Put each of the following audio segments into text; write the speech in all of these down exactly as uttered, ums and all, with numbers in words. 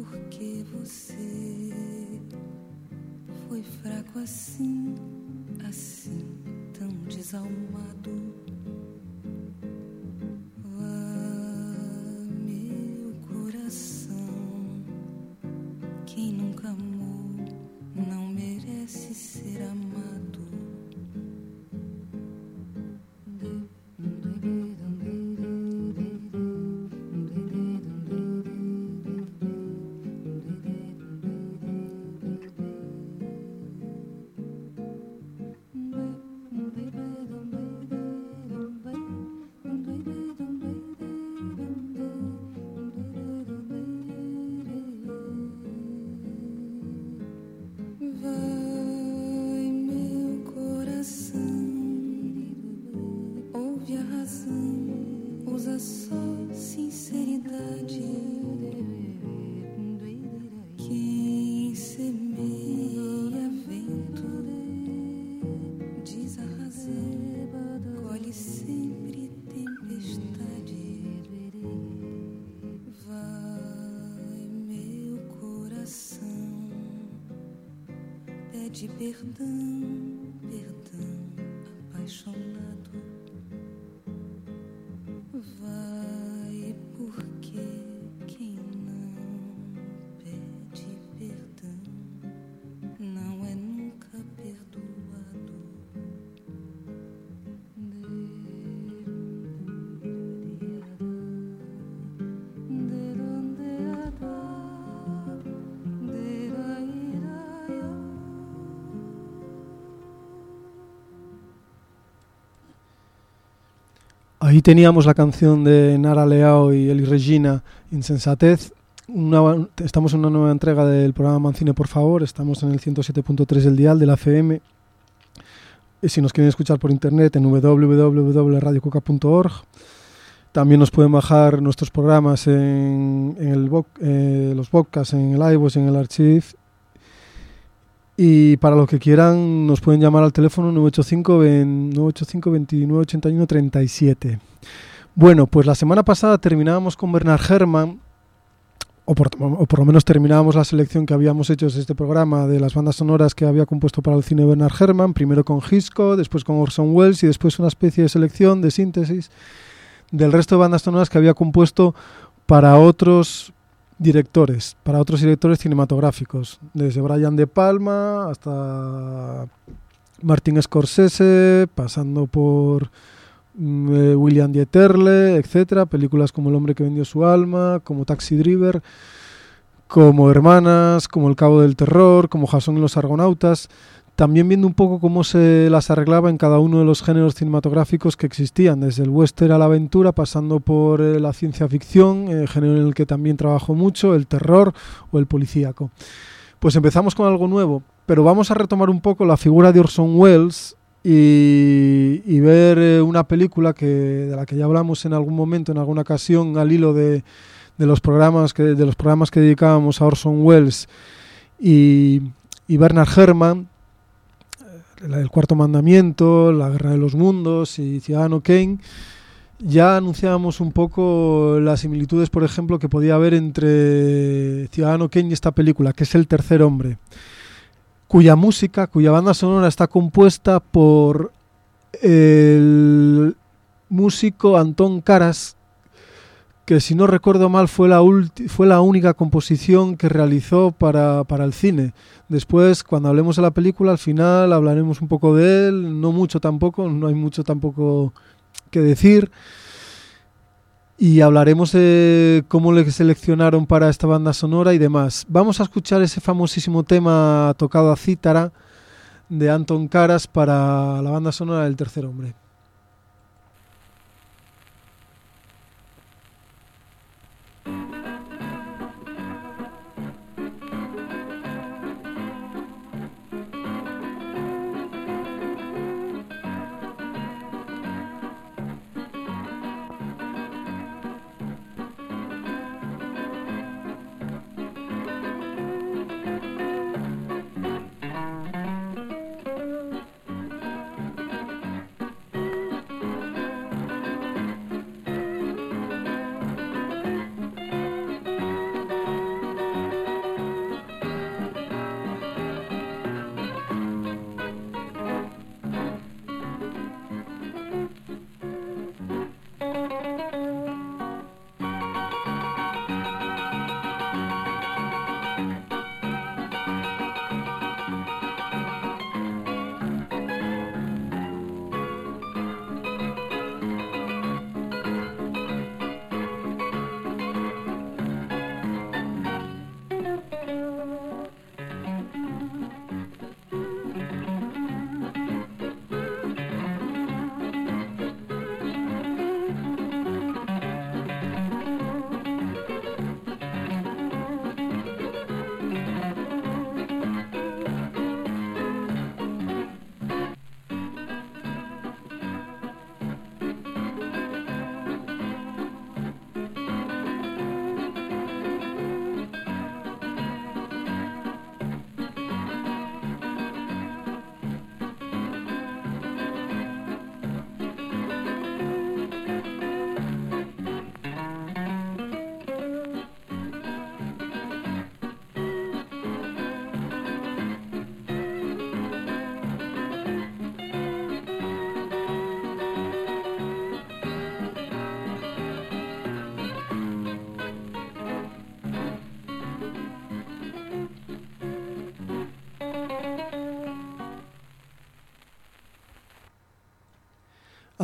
porque você foi fraco assim, assim, tão desalmado. Vá, meu coração, quem nunca amou não merece ser amado. Usa só sinceridade. Quem semeia vento, diz a razão, colhe sempre tempestade. Vai, meu coração, pede perdão, perdão, apaixonado. Vai, porque quem não pede perdão não é nunca perdoado. Ahí teníamos la canción de Nara Leao y Elis Regina, Insensatez. Una, estamos en una nueva entrega del programa Mancine, por favor. Estamos en el ciento siete punto tres del dial de la F M. Y si nos quieren escuchar por internet, en doble u doble u doble u punto radio cuca punto org. También nos pueden bajar nuestros programas en, en el, eh, los podcasts, en el iVoox, en el Archive. Y para los que quieran nos pueden llamar al teléfono nueve ocho cinco, veintinueve ochenta y uno treinta y siete. Bueno, pues la semana pasada terminábamos con Bernard Herrmann, o por, o por lo menos terminábamos la selección que habíamos hecho de este programa de las bandas sonoras que había compuesto para el cine Bernard Herrmann, primero con Hitchcock, después con Orson Welles y después una especie de selección, de síntesis del resto de bandas sonoras que había compuesto para otros directores, para otros directores cinematográficos, desde Brian De Palma hasta Martin Scorsese, pasando por eh, William Dieterle, etcétera, películas como El hombre que vendió su alma, como Taxi Driver, como Hermanas, como El cabo del terror, como Jason y los argonautas, también viendo un poco cómo se las arreglaba en cada uno de los géneros cinematográficos que existían, desde el western a la aventura, pasando por eh, la ciencia ficción, eh, género en el que también trabajó mucho, el terror o el policíaco. Pues empezamos con algo nuevo, pero vamos a retomar un poco la figura de Orson Welles y, y ver eh, una película que, de la que ya hablamos en algún momento, en alguna ocasión, al hilo de, de, los, programas que, de los programas que dedicábamos a Orson Welles y, y Bernard Herrmann, El cuarto mandamiento, La guerra de los mundos y Ciudadano Kane. Ya anunciábamos un poco las similitudes, por ejemplo, que podía haber entre Ciudadano Kane y esta película, que es El tercer hombre, cuya música, cuya banda sonora está compuesta por el músico Antón Karas, que si no recuerdo mal fue la, ulti- fue la única composición que realizó para, para el cine. Después, cuando hablemos de la película, al final hablaremos un poco de él, no mucho tampoco, no hay mucho tampoco que decir. Y hablaremos de cómo le seleccionaron para esta banda sonora y demás. Vamos a escuchar ese famosísimo tema tocado a cítara de Antón Karas para la banda sonora del Tercer Hombre.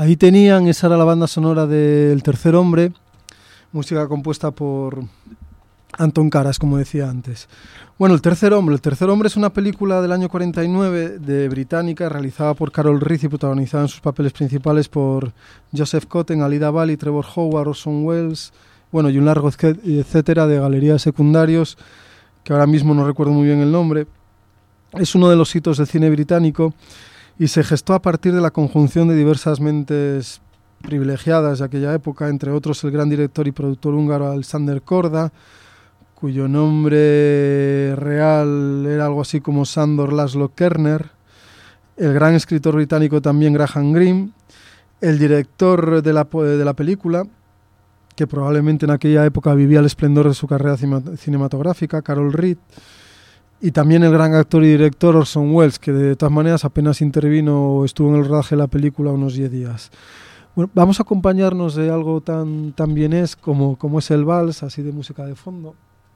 ahí tenían, esa era la banda sonora del Tercer Hombre, música compuesta por Anton Karas, como decía antes. Bueno, El Tercer Hombre. El Tercer Hombre es una película del año cuarenta y nueve de británica, realizada por Carol Reed y protagonizada en sus papeles principales por Joseph Cotten, Alida Valli, Trevor Howard, Orson Welles, bueno, y un largo etcétera de galerías secundarios, que ahora mismo no recuerdo muy bien el nombre. Es uno de los hitos del cine británico y se gestó a partir de la conjunción de diversas mentes privilegiadas de aquella época, entre otros el gran director y productor húngaro Alexander Korda, cuyo nombre real era algo así como Sándor László Kerner, el gran escritor británico también Graham Greene, el director de la, de la película, que probablemente en aquella época vivía el esplendor de su carrera cinematográfica, Carol Reed, y también el gran actor y director Orson Welles, que de todas maneras apenas intervino o estuvo en el rodaje de la película unos diez días. Bueno, vamos a acompañarnos de algo tan, tan bienés como, como es el vals, así de música de fondo.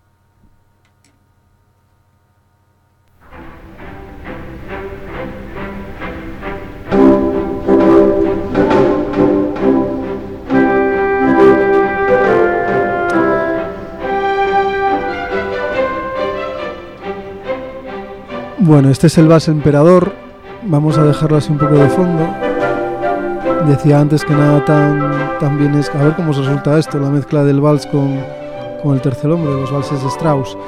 Bueno, este es el vals Emperador. Vamos a dejarlo así un poco de fondo. Decía antes que nada tan, tan bien es... A ver cómo resulta esto, la mezcla del vals con, con El Tercer Hombre, los valses de Strauss.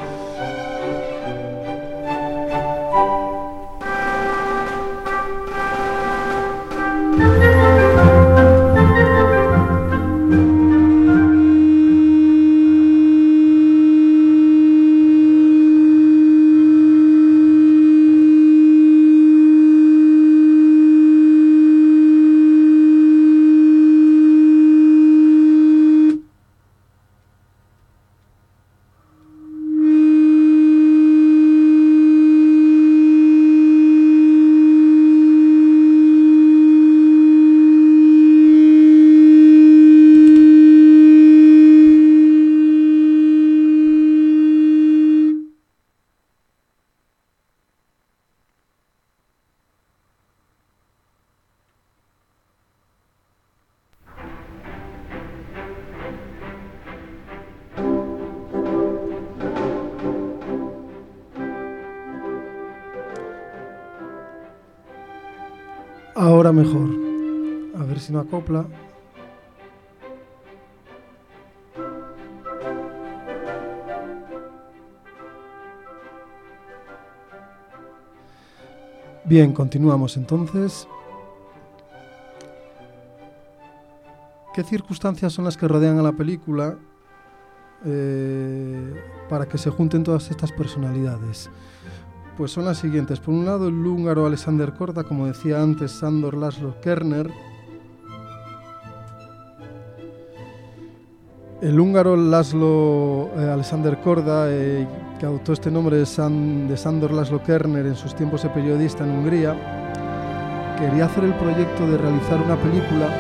Ahora mejor. A ver si no acopla. Bien, continuamos entonces. ¿Qué circunstancias son las que rodean a la película eh, para que se junten todas estas personalidades? Pues son las siguientes. Por un lado, el húngaro Alexander Korda, como decía antes, Sándor László Kerner. El húngaro László eh, Alexander Korda, eh, que adoptó este nombre de, San, de Sándor László Kerner en sus tiempos de periodista en Hungría, quería hacer el proyecto de realizar una película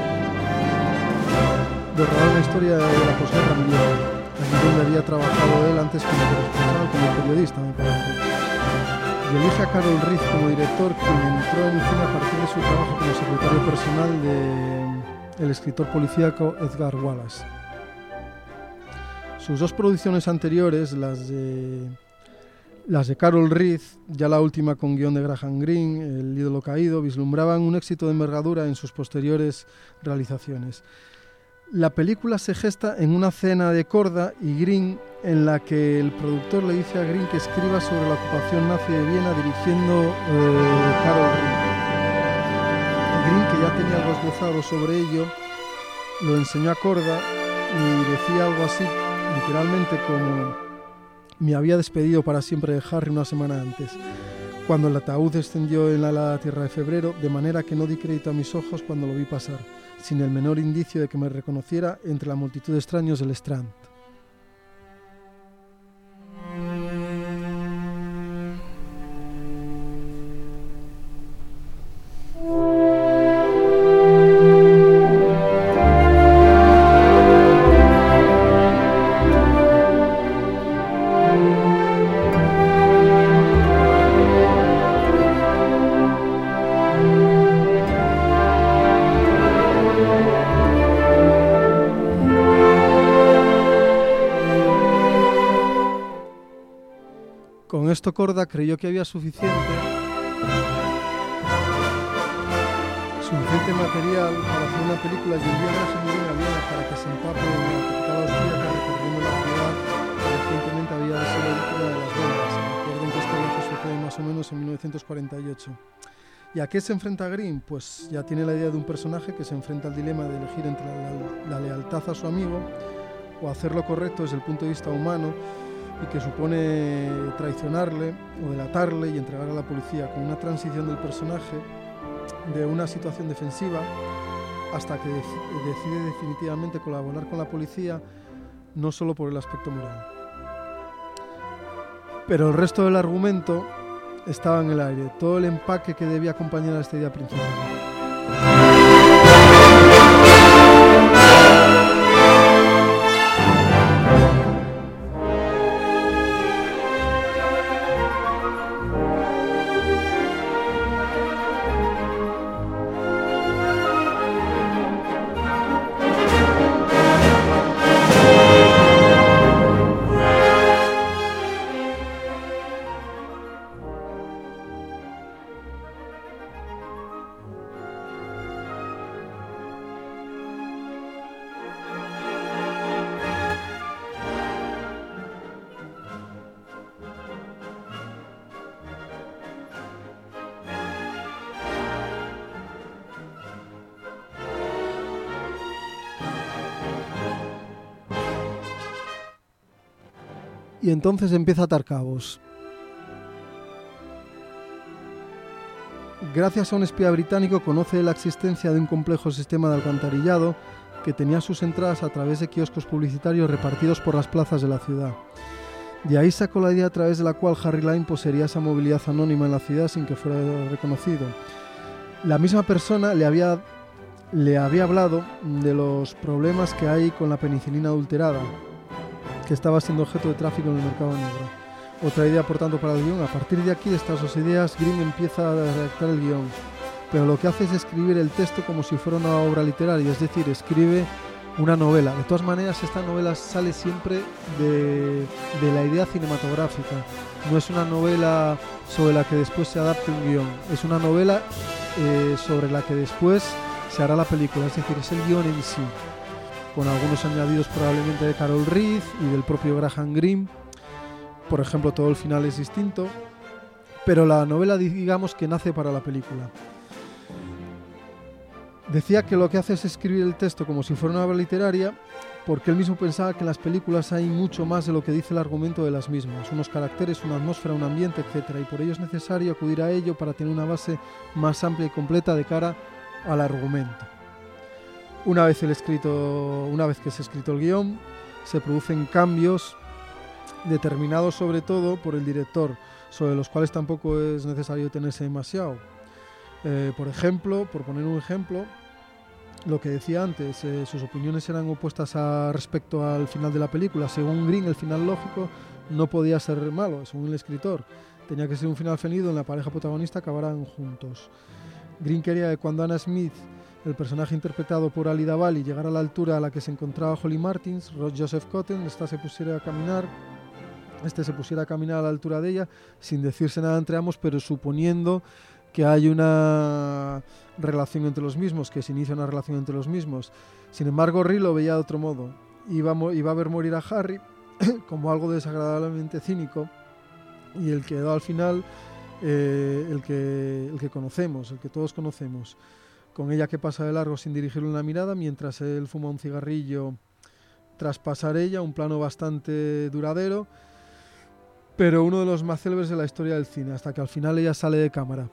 de rodar una historia de la posguerra mundial, allí donde había trabajado él antes como corresponsal, como periodista, me parece. Y elige a Carol Reed como director, quien entró en cine a partir de su trabajo como secretario personal del escritor policíaco Edgar Wallace. Sus dos producciones anteriores, las de, las de Carol Reed, ya la última con guión de Graham Greene, El ídolo caído, vislumbraban un éxito de envergadura en sus posteriores realizaciones. La película se gesta en una cena de Korda y Greene en la que el productor le dice a Greene que escriba sobre la ocupación nazi de Viena dirigiendo eh, Carol Reed. Greene, que ya tenía algo esbozado sobre ello, lo enseñó a Korda y decía algo así, literalmente como: me había despedido para siempre de Harry una semana antes, cuando el ataúd descendió en la helada tierra de febrero, de manera que no di crédito a mis ojos cuando lo vi pasar, sin el menor indicio de que me reconociera entre la multitud de extraños del Strand. Con esto Korda creyó que había suficiente, suficiente material para hacer una película y envió a Hemingway a Viena para que se empape en la capital austríaca recorriendo la ciudad que recientemente había sido víctima de las bombas. Recuerden que este hecho sucede más o menos en mil novecientos cuarenta y ocho. ¿Y a qué se enfrenta Grimm? Pues ya tiene la idea de un personaje que se enfrenta al dilema de elegir entre la, la lealtad a su amigo o hacer lo correcto desde el punto de vista humano, y que supone traicionarle o delatarle y entregar a la policía, con una transición del personaje de una situación defensiva hasta que dec- decide definitivamente colaborar con la policía, no solo por el aspecto moral. Pero el resto del argumento estaba en el aire, todo el empaque que debía acompañar a esta idea principal. Y entonces empieza a atar cabos. Gracias a un espía británico conoce la existencia de un complejo sistema de alcantarillado que tenía sus entradas a través de kioscos publicitarios repartidos por las plazas de la ciudad. De ahí sacó la idea a través de la cual Harry Lime poseería esa movilidad anónima en la ciudad sin que fuera reconocido. La misma persona le había, le había hablado de los problemas que hay con la penicilina adulterada, que estaba siendo objeto de tráfico en el mercado negro. Otra idea, por tanto, para el guión. A partir de aquí, de estas dos ideas, Grimm empieza a redactar el guión, pero lo que hace es escribir el texto como si fuera una obra literaria, es decir, escribe una novela. De todas maneras, esta novela sale siempre de, de la idea cinematográfica. No es una novela sobre la que después se adapte un guión, es una novela eh, sobre la que después se hará la película, es decir, es el guión en sí, con algunos añadidos probablemente de Carol Reed y del propio Graham Greene. Por ejemplo, todo el final es distinto, pero la novela, digamos, que nace para la película. Decía que lo que hace es escribir el texto como si fuera una obra literaria, porque él mismo pensaba que en las películas hay mucho más de lo que dice el argumento de las mismas, unos caracteres, una atmósfera, un ambiente, etcétera, y por ello es necesario acudir a ello para tener una base más amplia y completa de cara al argumento. Una vez, el escrito, una vez que se ha escrito el guión, se producen cambios determinados sobre todo por el director, sobre los cuales tampoco es necesario detenerse demasiado. Eh, por ejemplo, por poner un ejemplo, lo que decía antes, eh, sus opiniones eran opuestas a, respecto al final de la película. Según Green, el final lógico no podía ser malo, según el escritor. Tenía que ser un final feliz donde la pareja protagonista acabaran juntos. Green quería que cuando Anna Smith, el personaje interpretado por Alida Valli, llegara a la altura a la que se encontraba Holly Martins, Joseph Cotten, esta se pusiera a caminar, este se pusiera a caminar a la altura de ella, sin decirse nada entre ambos, pero suponiendo que hay una relación entre los mismos, que se inicia una relación entre los mismos. Sin embargo, Rhea lo veía de otro modo. Iba a, mo- iba a ver morir a Harry como algo desagradablemente cínico, y el quedó al final eh, el, que, el que conocemos, el que todos conocemos, con ella que pasa de largo sin dirigirle una mirada mientras él fuma un cigarrillo tras pasar ella, un plano bastante duradero, pero uno de los más célebres de la historia del cine, hasta que al final ella sale de cámara.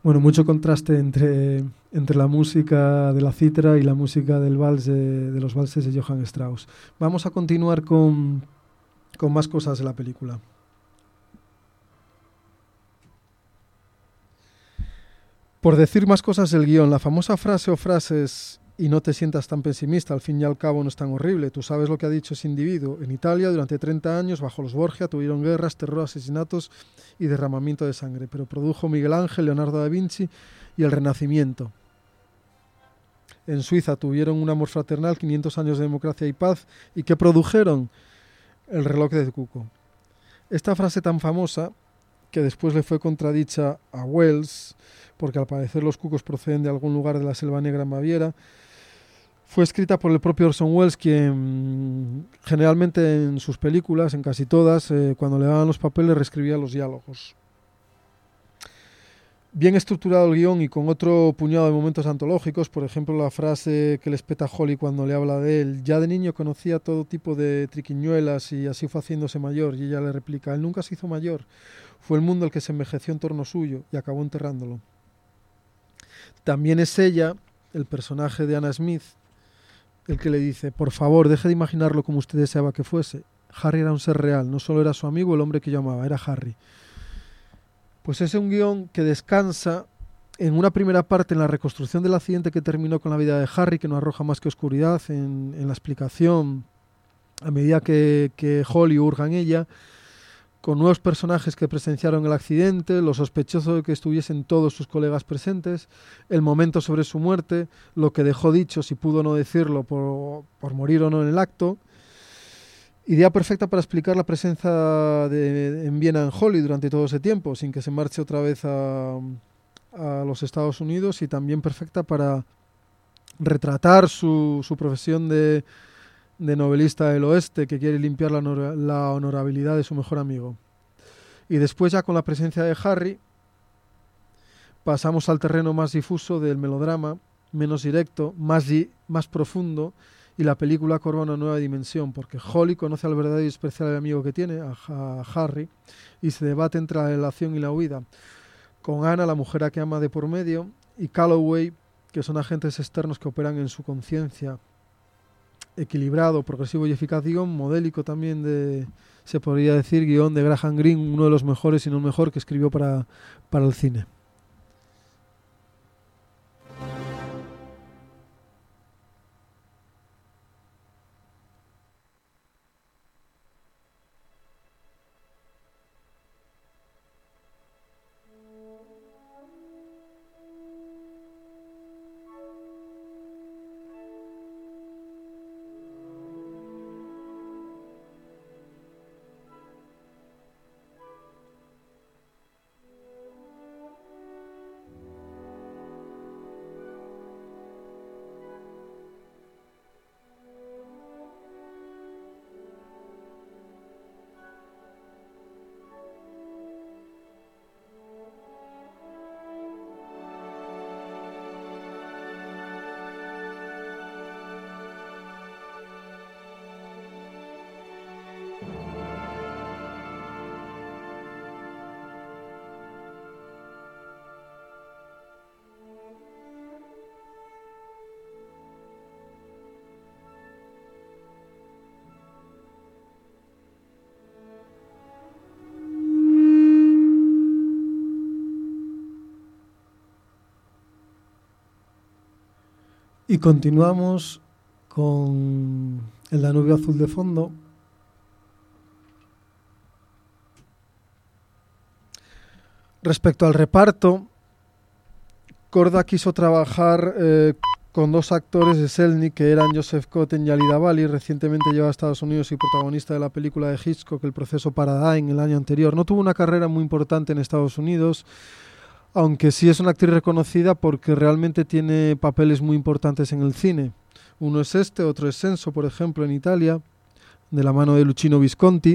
Bueno, mucho contraste entre, entre la música de la cítara y la música del vals de, de los valses de Johann Strauss. Vamos a continuar con, con más cosas de la película. Por decir más cosas del guión, la famosa frase o frases "y no te sientas tan pesimista, al fin y al cabo no es tan horrible, tú sabes lo que ha dicho ese individuo". En Italia, durante treinta años, bajo los Borgia, tuvieron guerras, terror, asesinatos y derramamiento de sangre, pero produjo Miguel Ángel, Leonardo da Vinci y el Renacimiento. En Suiza tuvieron un amor fraternal, quinientos años de democracia y paz, y ¿qué produjeron? El reloj de Cuco. Esta frase tan famosa, que después le fue contradicha a Wells, porque al parecer los cucos proceden de algún lugar de la Selva Negra en Baviera, fue escrita por el propio Orson Welles, quien generalmente en sus películas, en casi todas, eh, cuando le daban los papeles, reescribía los diálogos. Bien estructurado el guión y con otro puñado de momentos antológicos, por ejemplo la frase que le espeta a Holly cuando le habla de él: "Ya de niño conocía todo tipo de triquiñuelas y así fue haciéndose mayor", y ella le replica: "Él nunca se hizo mayor, fue el mundo el que se envejeció en torno suyo y acabó enterrándolo". También es ella, el personaje de Anna Smith, el que le dice: "Por favor, deje de imaginarlo como usted deseaba que fuese. Harry era un ser real, no solo era su amigo, el hombre que yo amaba, era Harry". Pues es un guión que descansa en una primera parte en la reconstrucción del accidente que terminó con la vida de Harry, que no arroja más que oscuridad en, en la explicación a medida que, que Holly hurga en ella, con nuevos personajes que presenciaron el accidente, lo sospechoso de que estuviesen todos sus colegas presentes, el momento sobre su muerte, lo que dejó dicho, si pudo no decirlo, por, por morir o no en el acto. Idea perfecta para explicar la presencia de, en Viena en Holly durante todo ese tiempo, sin que se marche otra vez a, a los Estados Unidos, y también perfecta para retratar su, su profesión de, de novelista del oeste, que quiere limpiar la, honor, la honorabilidad de su mejor amigo. Y después, ya con la presencia de Harry, pasamos al terreno más difuso del melodrama, menos directo, más, di, más profundo, y la película cobra una nueva dimensión, porque Holly conoce al verdadero y especial amigo que tiene, a, a Harry, y se debate entre la relación y la huida, con Anna, la mujer a que ama, de por medio, y Calloway, que son agentes externos que operan en su conciencia. Equilibrado, progresivo y eficaz guión, modélico también de, se podría decir, guión de Graham Greene, uno de los mejores, si no el mejor, que escribió para, para el cine. Y continuamos con el Danubio azul de fondo. Respecto al reparto, Korda quiso trabajar eh, con dos actores de Selznick, que eran Joseph Cotten y Alida Valli, recientemente llevado a Estados Unidos y protagonista de la película de Hitchcock, El proceso Paradigm, el año anterior. No tuvo una carrera muy importante en Estados Unidos, aunque sí es una actriz reconocida porque realmente tiene papeles muy importantes en el cine. Uno es este, otro es Senso, por ejemplo, en Italia, de la mano de Luchino Visconti.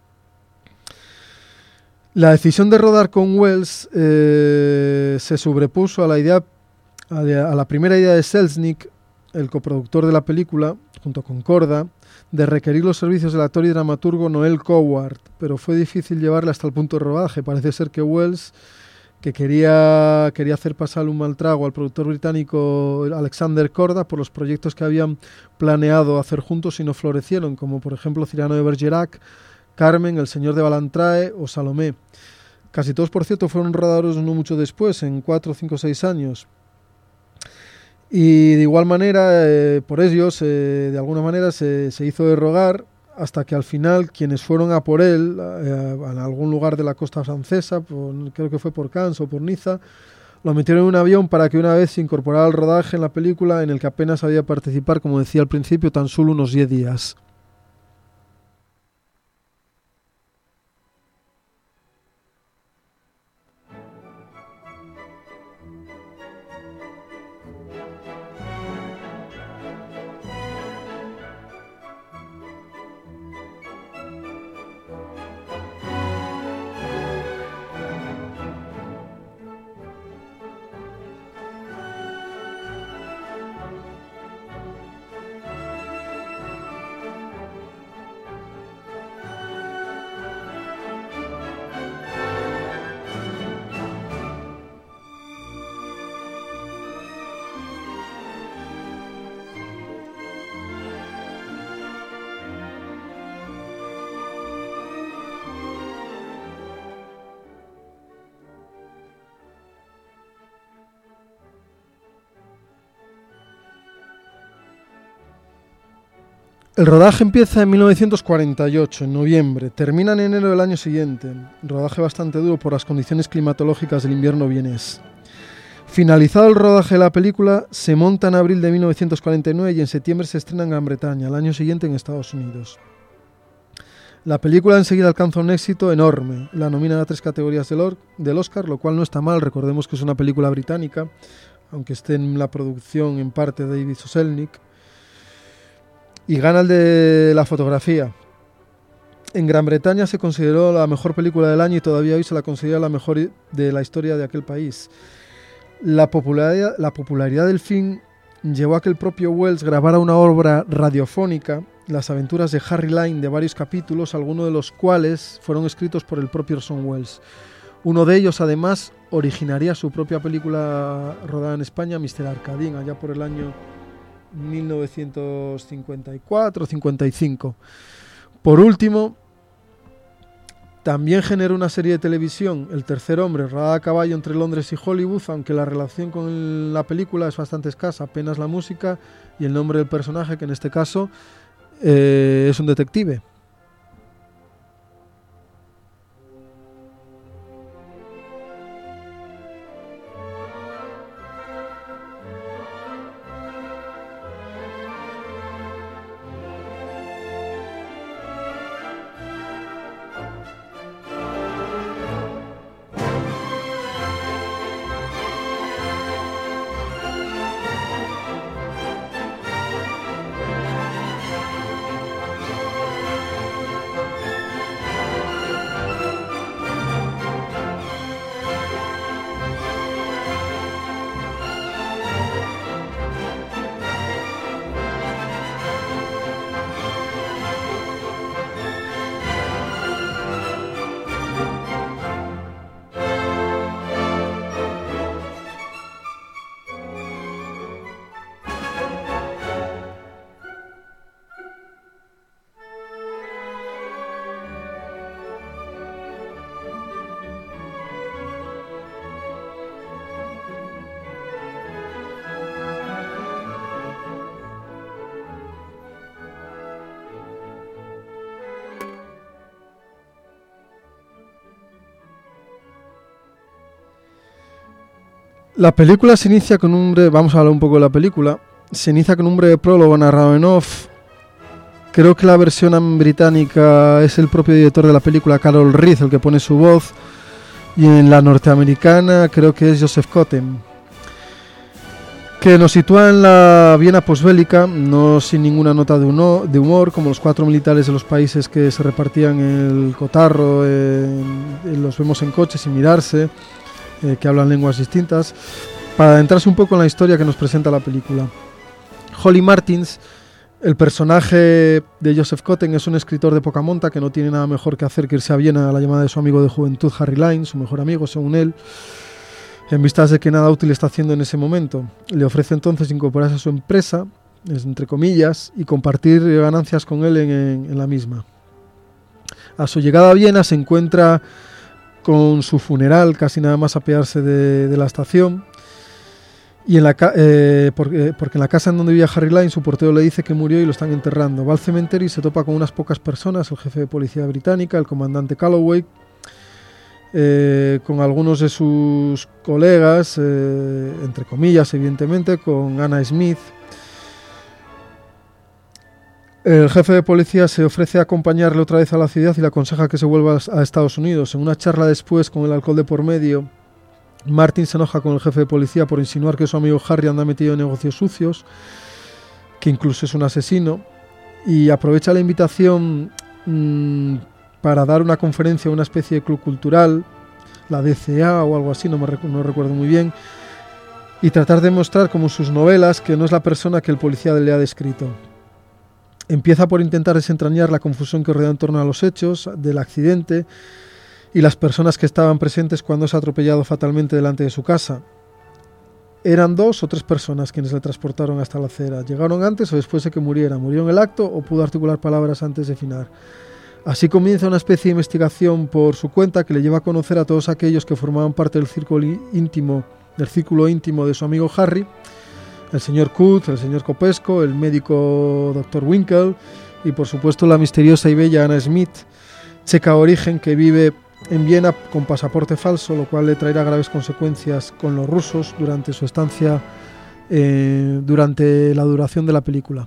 La decisión de rodar con Wells eh, se sobrepuso a la idea, a la, a la primera idea de Selznick, el coproductor de la película, junto con Korda, de requerir los servicios del actor y dramaturgo Noel Coward, pero fue difícil llevarla hasta el punto de rodaje. Parece ser que Wells que quería, quería hacer pasar un mal trago al productor británico Alexander Korda por los proyectos que habían planeado hacer juntos y no florecieron, como por ejemplo Cyrano de Bergerac, Carmen, El señor de Ballantrae o Salomé. Casi todos, por cierto, fueron rodados no mucho después, en cuatro, cinco, seis años. Y de igual manera, eh, por ellos, eh, de alguna manera, se, se hizo de rogar hasta que al final quienes fueron a por él, eh, en algún lugar de la costa francesa, por, creo que fue por Cannes o por Niza, lo metieron en un avión para que una vez se incorporara al rodaje en la película, en el que apenas había participar, como decía al principio, tan solo unos diez días. El rodaje empieza en mil novecientos cuarenta y ocho, en noviembre, termina en enero del año siguiente, rodaje bastante duro por las condiciones climatológicas del invierno vienés. Finalizado el rodaje de la película, se monta en abril de mil novecientos cuarenta y nueve y en septiembre se estrena en Gran Bretaña, al año siguiente en Estados Unidos. La película enseguida alcanza un éxito enorme, la nominan a tres categorías del, Or- del Oscar, lo cual no está mal, recordemos que es una película británica, aunque esté en la producción en parte de David O. Selznick. Y gana el de la fotografía. En Gran Bretaña se consideró la mejor película del año y todavía hoy se la considera la mejor de la historia de aquel país. La popularidad, la popularidad del film llevó a que el propio Wells grabara una obra radiofónica, Las aventuras de Harry Lime, de varios capítulos, algunos de los cuales fueron escritos por el propio Orson Welles. Uno de ellos, además, originaría su propia película rodada en España, míster Arcadín, allá por el año mil novecientos cincuenta y cuatro cincuenta y cinco. Por último, también generó una serie de televisión, El tercer hombre, rodada a caballo entre Londres y Hollywood, aunque la relación con la película es bastante escasa, apenas la música y el nombre del personaje, que en este caso eh, es un detective. La película se inicia con un breve, vamos a hablar un poco de la película, se inicia con un breve prólogo narrado en off. Creo que la versión británica es el propio director de la película, Carol Reed, el que pone su voz, y en la norteamericana creo que es Joseph Cotten, que nos sitúa en la Viena posbélica, no sin ninguna nota de, uno, de humor, como los cuatro militares de los países que se repartían el cotarro, eh, los vemos en coche sin mirarse, eh, que hablan lenguas distintas, para adentrarse un poco en la historia que nos presenta la película. Holly Martins, el personaje de Joseph Cotten, es un escritor de poca monta que no tiene nada mejor que hacer que irse a Viena a la llamada de su amigo de juventud Harry Lime, su mejor amigo según él. en vistas de que nada útil está haciendo en ese momento. Le ofrece entonces incorporarse a su empresa, entre comillas, y compartir ganancias con él en, en, en la misma. A su llegada a Viena se encuentra con su funeral, casi nada más apearse de, de la estación, y en la eh, porque, porque en la casa en donde vivía Harry Lime, su portero le dice que murió y lo están enterrando. Va al cementerio y se topa con unas pocas personas, el jefe de policía británica, el comandante Calloway, eh, con algunos de sus colegas, eh, entre comillas, evidentemente, con Anna Smith. El jefe de policía se ofrece a acompañarle otra vez a la ciudad y le aconseja que se vuelva a Estados Unidos. En una charla después, con el alcohol de por medio, Martin se enoja con el jefe de policía por insinuar que su amigo Harry anda metido en negocios sucios, que incluso es un asesino, y aprovecha la invitación mmm, para dar una conferencia a una especie de club cultural, la D C A o algo así, no, me recu- no recuerdo muy bien, y tratar de mostrar como sus novelas que no es la persona que el policía le ha descrito. Empieza por intentar desentrañar la confusión que rodea en torno a los hechos del accidente y las personas que estaban presentes cuando se ha atropellado fatalmente delante de su casa. Eran dos o tres personas quienes le transportaron hasta la acera. ¿Llegaron antes o después de que muriera? ¿Murió en el acto o pudo articular palabras antes de finar? Así comienza una especie de investigación por su cuenta que le lleva a conocer a todos aquellos que formaban parte del círculo íntimo, del círculo íntimo de su amigo Harry, el señor Kutz, el señor Copesco, el médico doctor Winkle y por supuesto la misteriosa y bella Anna Smith, checa origen que vive en Viena con pasaporte falso, lo cual le traerá graves consecuencias con los rusos durante su estancia, eh, durante la duración de la película.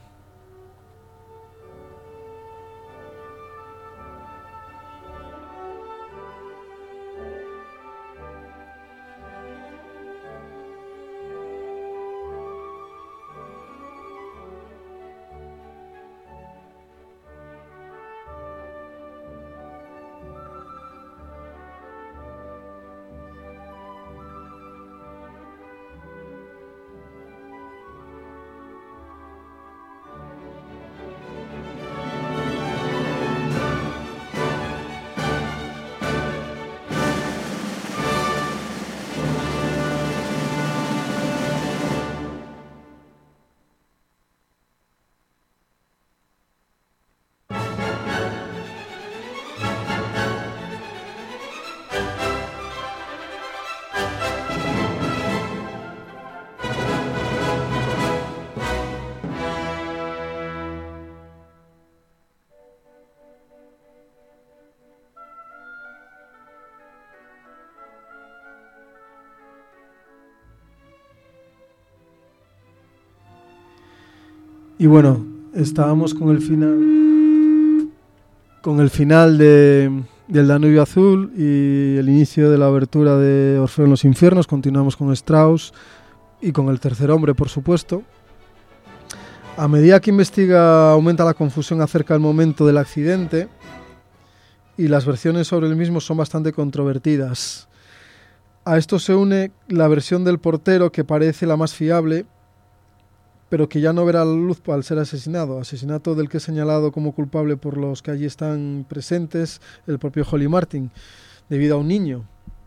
Y bueno, estábamos con el final con el final de, del Danubio Azul y el inicio de la abertura de Orfeo en los Infiernos. Continuamos con Strauss y con El tercer hombre, por supuesto. A medida que investiga, aumenta la confusión acerca del momento del accidente y las versiones sobre el mismo son bastante controvertidas. A esto se une la versión del portero, que parece la más fiable, pero que ya no verá la luz al ser asesinado. Asesinato del que es señalado como culpable por los que allí están presentes el propio Holly Martin, debido a un niño.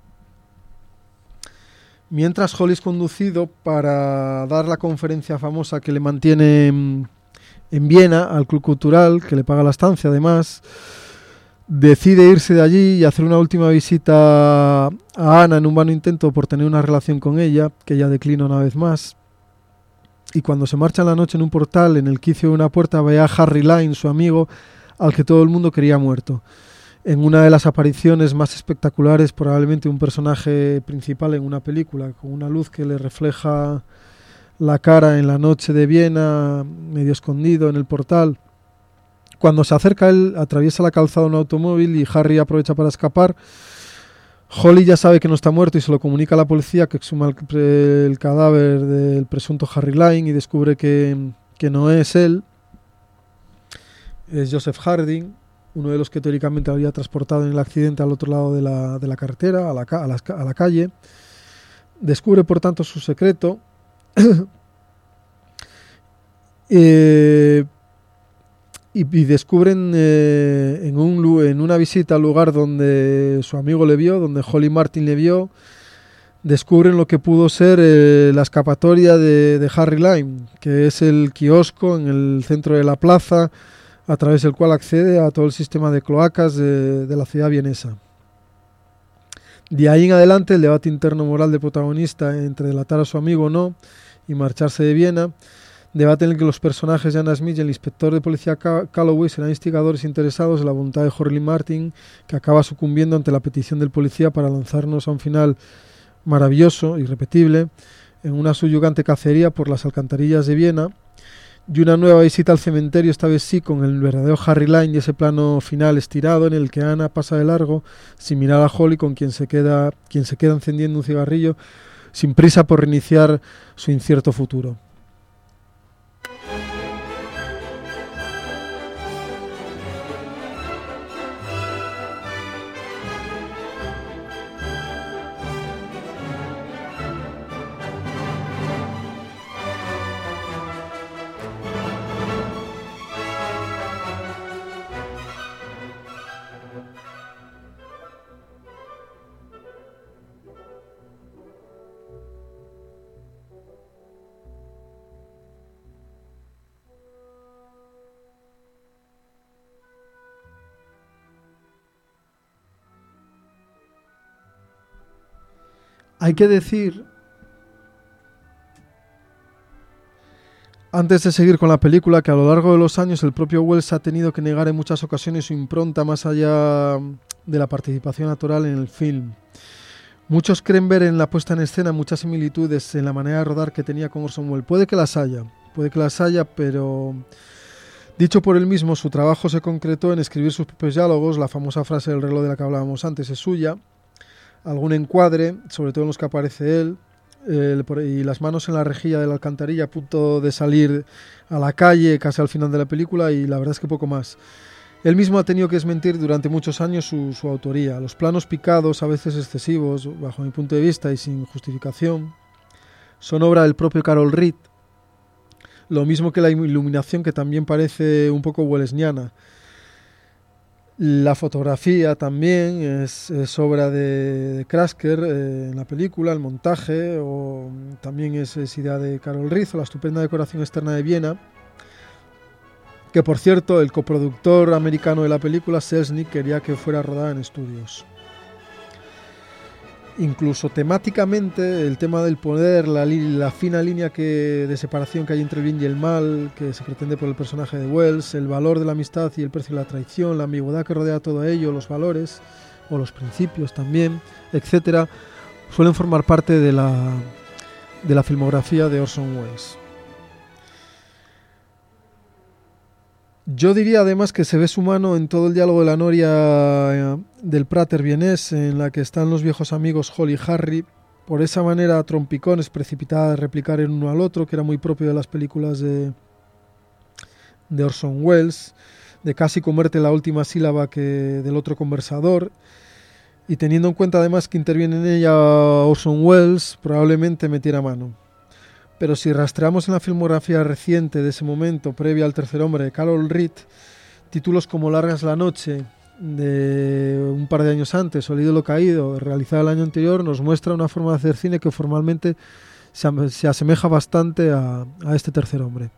Mientras Holly es conducido para dar la conferencia famosa que le mantiene en, en Viena, al club cultural, que le paga la estancia además, decide irse de allí y hacer una última visita a Ana en un vano intento por tener una relación con ella, que ella declina una vez más. Y cuando se marcha en la noche en un portal, en el quicio de una puerta, ve a Harry Lime, su amigo, al que todo el mundo quería muerto. En una de las apariciones más espectaculares, probablemente un personaje principal en una película, con una luz que le refleja la cara en la noche de Viena, medio escondido en el portal. Cuando se acerca a él, atraviesa la calzada un automóvil y Harry aprovecha para escapar. Holly ya sabe que no está muerto y se lo comunica a la policía, que exhuma el, el cadáver del presunto Harry Lime y descubre que, que no es él, es Joseph Harding, uno de los que teóricamente había transportado en el accidente al otro lado de la, de la carretera, a la, a, la, a la calle. Descubre por tanto su secreto. eh, Y, y descubren eh, en, un, en una visita al lugar donde su amigo le vio, donde Holly Martin le vio, descubren lo que pudo ser eh, la escapatoria de, de Harry Lime, que es el kiosco en el centro de la plaza, a través del cual accede a todo el sistema de cloacas de, de la ciudad vienesa. De ahí en adelante el debate interno moral del protagonista entre delatar a su amigo o no y marcharse de Viena, debate en el que los personajes Jana Smith y el inspector de policía Calloway serán instigadores interesados en la voluntad de Jorge Lee Martin, que acaba sucumbiendo ante la petición del policía para lanzarnos a un final maravilloso, irrepetible, en una subyugante cacería por las alcantarillas de Viena, y una nueva visita al cementerio, esta vez sí, con el verdadero Harry Lime y ese plano final estirado en el que Ana pasa de largo sin mirar a Holly, con quien se queda, quien se queda encendiendo un cigarrillo sin prisa por reiniciar su incierto futuro. Hay que decir, antes de seguir con la película, que a lo largo de los años el propio Welles ha tenido que negar en muchas ocasiones su impronta más allá de la participación actoral en el film. Muchos creen ver en la puesta en escena muchas similitudes en la manera de rodar que tenía con Orson Welles. Puede que las haya, puede que las haya, pero dicho por él mismo, su trabajo se concretó en escribir sus propios diálogos. La famosa frase del reloj de la que hablábamos antes es suya. Algún encuadre, sobre todo en los que aparece él, eh, y las manos en la rejilla de la alcantarilla a punto de salir a la calle casi al final de la película, y la verdad es que poco más. Él mismo ha tenido que desmentir durante muchos años su, su autoría. Los planos picados, a veces excesivos, bajo mi punto de vista y sin justificación, son obra del propio Carol Reed, lo mismo que la iluminación, que también parece un poco wellesiana. La fotografía también es, es obra de, de Krasker eh, en la película, el montaje, o también es, es idea de Carol Reed, o la estupenda decoración externa de Viena, que por cierto el coproductor americano de la película, Selznick, quería que fuera rodada en estudios. Incluso temáticamente el tema del poder, la, la fina línea que, de separación que hay entre el bien y el mal, que se pretende por el personaje de Welles, el valor de la amistad y el precio de la traición, la ambigüedad que rodea todo ello, los valores o los principios también, etcétera, suelen formar parte de la, de la filmografía de Orson Welles. Yo diría además que se ve su mano en todo el diálogo de la noria del Prater vienés, en la que están los viejos amigos Holly y Harry, por esa manera trompicones, precipitada de replicar el uno al otro, que era muy propio de las películas de, de Orson Welles, de casi comerte la última sílaba que del otro conversador, y teniendo en cuenta además que interviene en ella Orson Welles, probablemente metiera mano. Pero si rastreamos en la filmografía reciente de ese momento, previa al Tercer Hombre de Carol Reed, títulos como Largas la noche, de un par de años antes, o El ídolo caído, realizada el año anterior, nos muestra una forma de hacer cine que formalmente se, se asemeja bastante a, a este Tercer Hombre.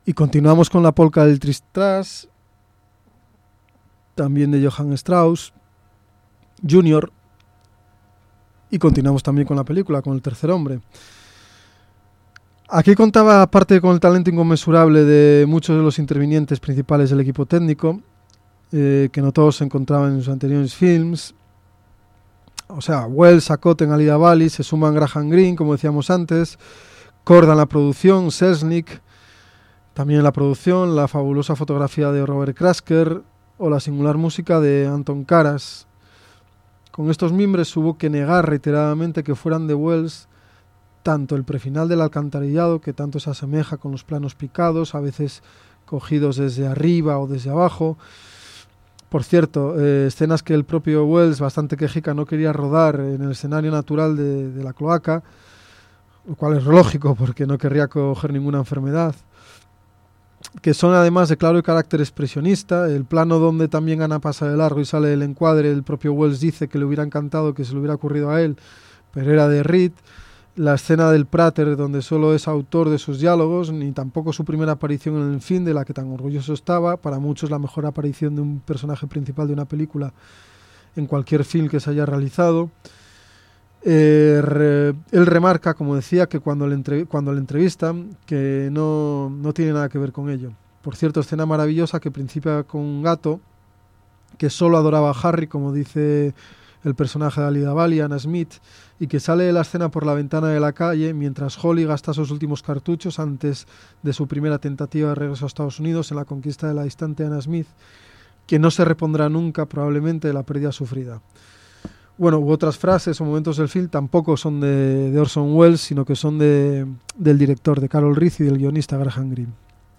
Y continuamos con la polka del Tristras, también de Johann Strauss junior Y continuamos también con la película, con El tercer hombre. Aquí contaba, aparte con el talento inconmensurable de muchos de los intervinientes principales del equipo técnico, eh, que no todos se encontraban en sus anteriores films. O sea, Wells, Akoten, Alida Valli, se suman Graham Greene, como decíamos antes, Korda en la producción, Selznick también en la producción, la fabulosa fotografía de Robert Krasker o la singular música de Anton Karas. Con estos mimbres hubo que negar reiteradamente que fueran de Wells tanto el prefinal del alcantarillado, que tanto se asemeja con los planos picados, a veces cogidos desde arriba o desde abajo. Por cierto, eh, escenas que el propio Wells, bastante quejica, no quería rodar en el escenario natural de, de la cloaca, lo cual es lógico porque no querría coger ninguna enfermedad, que son además de claro carácter expresionista. El plano donde también Ana pasa de largo y sale del encuadre, el propio Wells dice que le hubiera encantado que se le hubiera ocurrido a él, pero era de Reed. La escena del Prater, donde solo es autor de sus diálogos, ni tampoco su primera aparición en el film, de la que tan orgulloso estaba, para muchos la mejor aparición de un personaje principal de una película en cualquier film que se haya realizado. Eh, re, él remarca, como decía, que cuando le, entre, cuando le entrevistan, que no, no tiene nada que ver con ello. Por cierto, escena maravillosa que principia con un gato que solo adoraba a Harry, como dice el personaje de Alida Valli, Anna Smith, y que sale de la escena por la ventana de la calle mientras Holly gasta sus últimos cartuchos antes de su primera tentativa de regreso a Estados Unidos en la conquista de la distante Anna Smith, que no se repondrá nunca probablemente de la pérdida sufrida. Bueno, u otras frases o momentos del film tampoco son de, de Orson Welles, sino que son de, del director, de Carol Reed, y del guionista Graham Greene.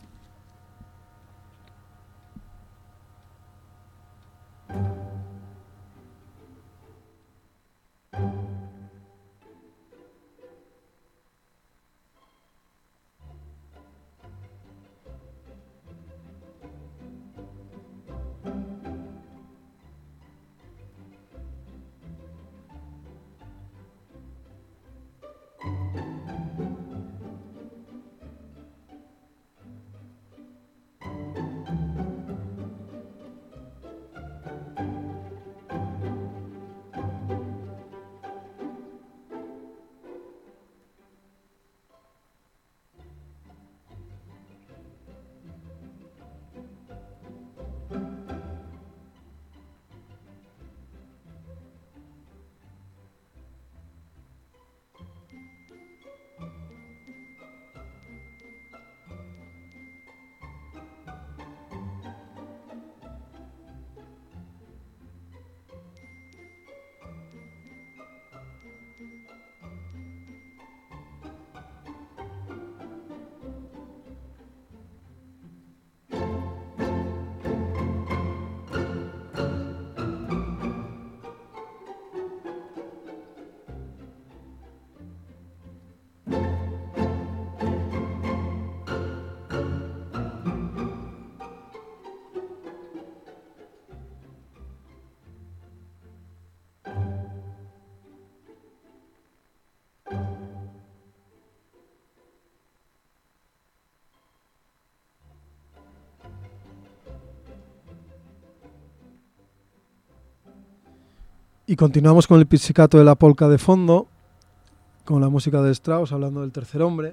Y continuamos con el pizzicato de la polka de fondo, con la música de Strauss, hablando del tercer hombre.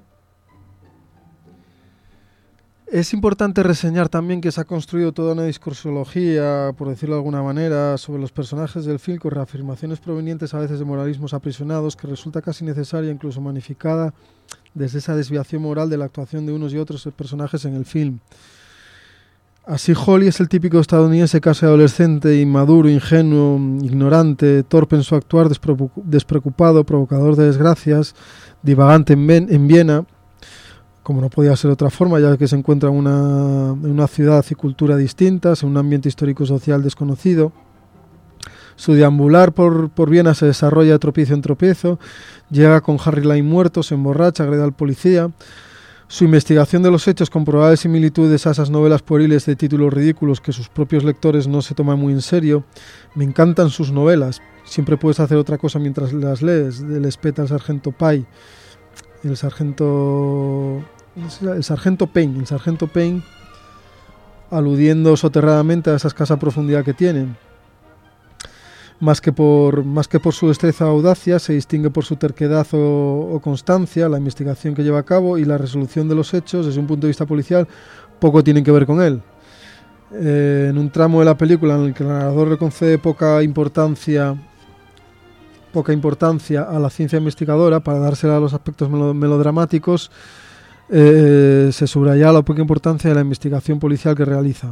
Es importante reseñar también que se ha construido toda una discursología, por decirlo de alguna manera, sobre los personajes del film, con reafirmaciones provenientes a veces de moralismos aprisionados, que resulta casi necesaria, incluso magnificada, desde esa desviación moral de la actuación de unos y otros personajes en el film. Así, Holly es el típico estadounidense casi adolescente, inmaduro, ingenuo, ignorante, torpe en su actuar, despreocupado, provocador de desgracias, divagante en, ben, en Viena, como no podía ser de otra forma, ya que se encuentra en una, en una ciudad y cultura distintas, en un ambiente histórico-social desconocido. Su deambular por, por Viena se desarrolla de tropiezo en tropiezo, llega con Harry Lime muerto, se emborracha, agrede al policía. Su investigación de los hechos con probables similitudes a esas novelas pueriles de títulos ridículos que sus propios lectores no se toman muy en serio. Me encantan sus novelas. Siempre puedes hacer otra cosa mientras las lees. Del Espeta al sargento Pai, el sargento el sargento Payne, el sargento Payne, aludiendo soterradamente a esa escasa profundidad que tienen. Más que por, más que por su destreza o audacia, se distingue por su terquedad o, o constancia, la investigación que lleva a cabo y la resolución de los hechos desde un punto de vista policial poco tienen que ver con él. Eh, en un tramo de la película en el que el narrador le concede poca importancia, poca importancia a la ciencia investigadora para dársela a los aspectos melo- melodramáticos, eh, se subraya la poca importancia de la investigación policial que realiza.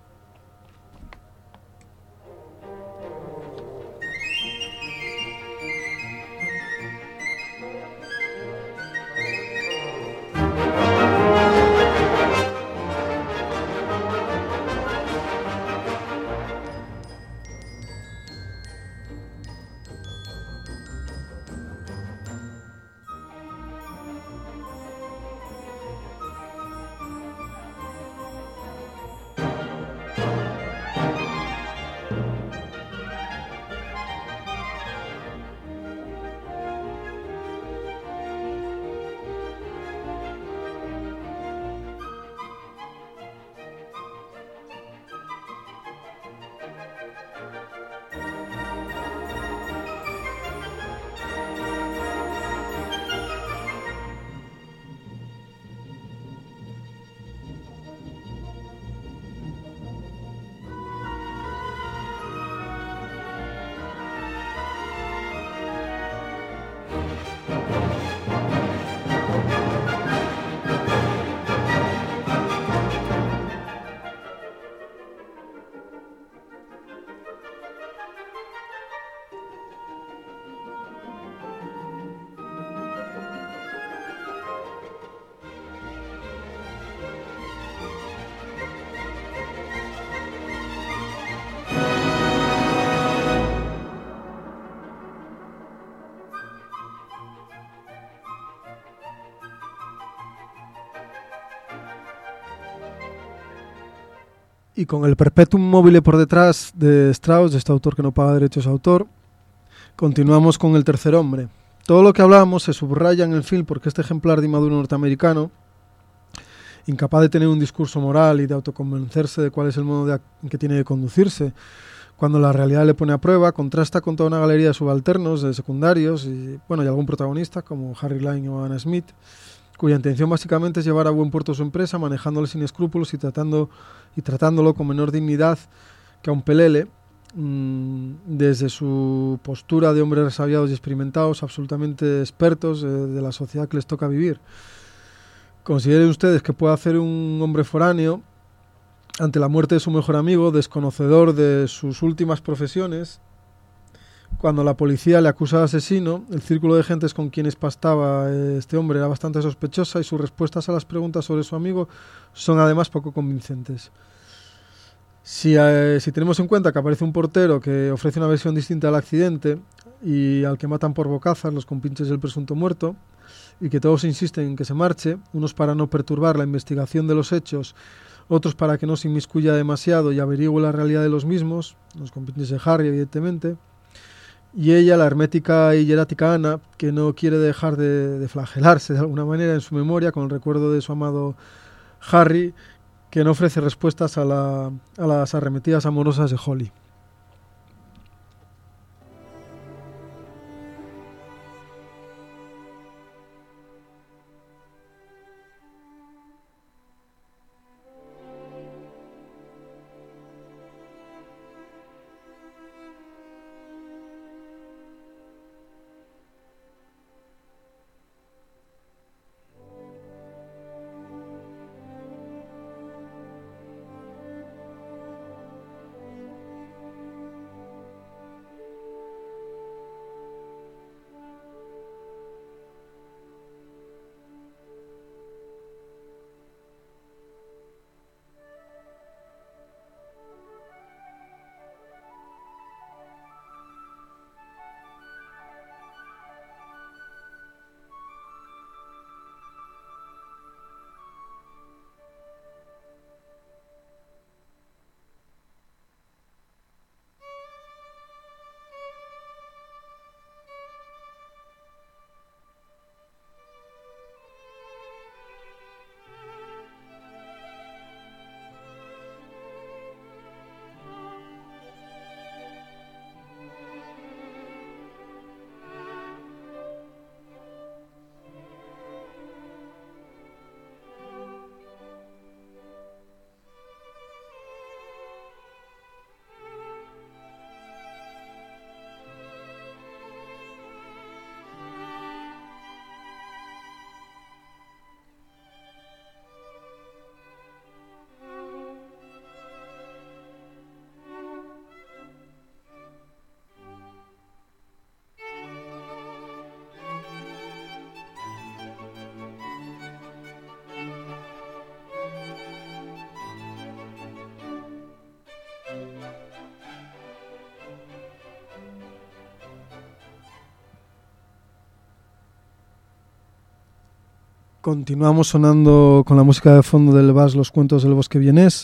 Y con el perpetuum mobile por detrás de Strauss, de este autor que no paga derechos de autor, continuamos con El tercer hombre. Todo lo que hablábamos se subraya en el film porque este ejemplar de inmaduro norteamericano, incapaz de tener un discurso moral y de autoconvencerse de cuál es el modo de en que tiene que conducirse, cuando la realidad le pone a prueba, contrasta con toda una galería de subalternos, de secundarios y, bueno, y algún protagonista como Harry Lime o Anna Smith, cuya intención básicamente es llevar a buen puerto su empresa, manejándolo sin escrúpulos y, tratando, y tratándolo con menor dignidad que a un pelele, mmm, desde su postura de hombres resabiados y experimentados, absolutamente expertos eh, de la sociedad que les toca vivir. Consideren ustedes que puede hacer un hombre foráneo ante la muerte de su mejor amigo, desconocedor de sus últimas profesiones. Cuando la policía le acusa de asesino, el círculo de gentes con quienes pastaba este hombre era bastante sospechosa y sus respuestas a las preguntas sobre su amigo son además poco convincentes. Si, eh, si tenemos en cuenta que aparece un portero que ofrece una versión distinta al accidente y al que matan por bocazas los compinches del presunto muerto, y que todos insisten en que se marche, unos para no perturbar la investigación de los hechos, otros para que no se inmiscuya demasiado y averigüe la realidad de los mismos, los compinches de Harry evidentemente, y ella, la hermética y hierática Ana, que no quiere dejar de, de flagelarse de alguna manera en su memoria con el recuerdo de su amado Harry, que no ofrece respuestas a, la, a las arremetidas amorosas de Holly. Continuamos sonando con la música de fondo del Bas Los cuentos del bosque vienés.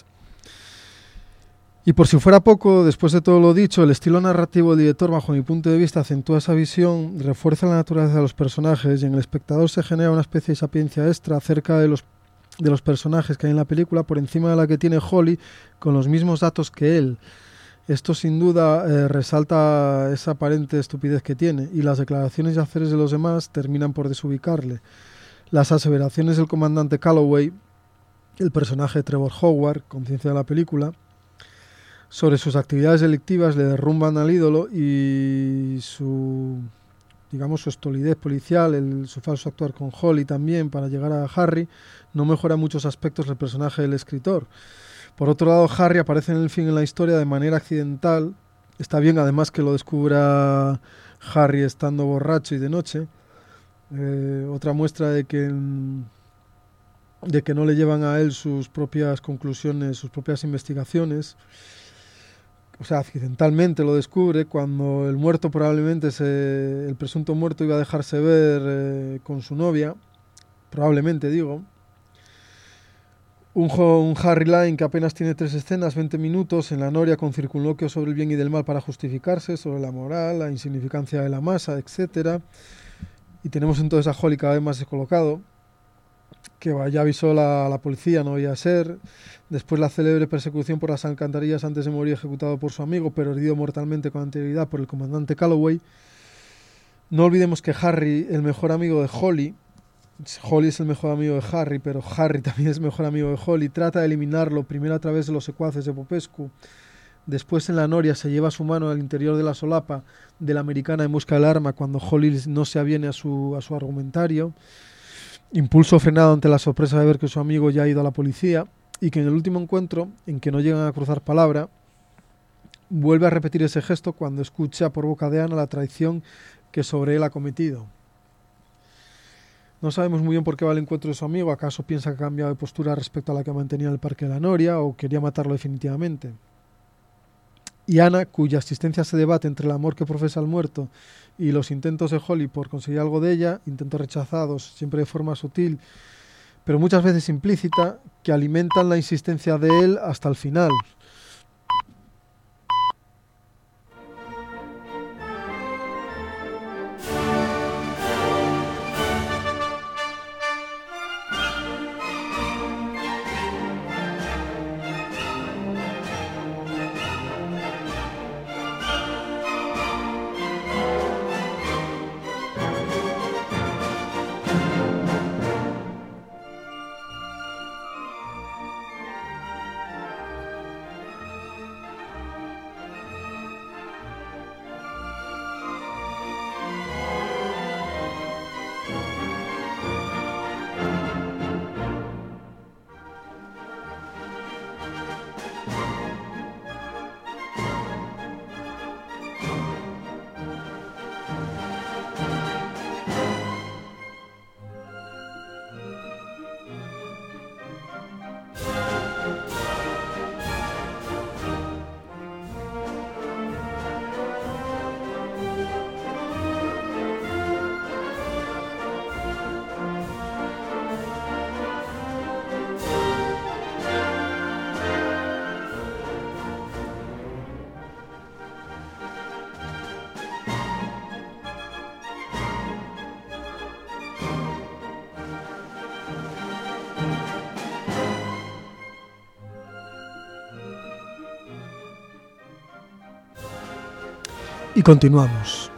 Y por si fuera poco, después de todo lo dicho, el estilo narrativo del director, bajo mi punto de vista, acentúa esa visión, refuerza la naturaleza de los personajes y en el espectador se genera una especie de sapiencia extra acerca de los, de los personajes que hay en la película, por encima de la que tiene Holly, con los mismos datos que él. Esto sin duda eh, resalta esa aparente estupidez que tiene, y las declaraciones y haceres de los demás terminan por desubicarle. Las aseveraciones del comandante Calloway, el personaje de Trevor Howard, conciencia de la película, sobre sus actividades delictivas le derrumban al ídolo, y su, digamos, su estolidez policial, el, su falso actuar con Holly también para llegar a Harry, no mejora muchos aspectos del personaje del escritor. Por otro lado, Harry aparece en el fin en la historia de manera accidental. Está bien además que lo descubra Harry estando borracho y de noche. Eh, otra muestra de que de que no le llevan a él sus propias conclusiones, sus propias investigaciones. O sea, accidentalmente lo descubre cuando el muerto probablemente se, el presunto muerto iba a dejarse ver eh, con su novia, probablemente digo. Un, un Harry Lime que apenas tiene tres escenas, veinte minutos, en la noria con circunloquio sobre el bien y del mal para justificarse, sobre la moral, la insignificancia de la masa, etcétera. Y tenemos entonces a Holly cada vez más descolocado, que ya avisó la, la policía, no vaya a ser. Después la célebre persecución por las alcantarillas antes de morir ejecutado por su amigo, pero herido mortalmente con anterioridad por el comandante Calloway. No olvidemos que Harry, el mejor amigo de Holly, Holly es el mejor amigo de Harry, pero Harry también es el mejor amigo de Holly, trata de eliminarlo primero a través de los secuaces de Popescu. Después en la noria se lleva su mano al interior de la solapa de la americana en busca del arma cuando Holly no se aviene a su, a su argumentario. Impulso frenado ante la sorpresa de ver que su amigo ya ha ido a la policía, y que en el último encuentro, en que no llegan a cruzar palabra, vuelve a repetir ese gesto cuando escucha por boca de Ana la traición que sobre él ha cometido. No sabemos muy bien por qué va al encuentro de su amigo. ¿Acaso piensa que ha cambiado de postura respecto a la que mantenía en el Parque de la Noria, o quería matarlo definitivamente? Y Ana, cuya existencia se debate entre el amor que profesa el muerto y los intentos de Holly por conseguir algo de ella, intentos rechazados siempre de forma sutil, pero muchas veces implícita, que alimentan la insistencia de él hasta el final. Y continuamos.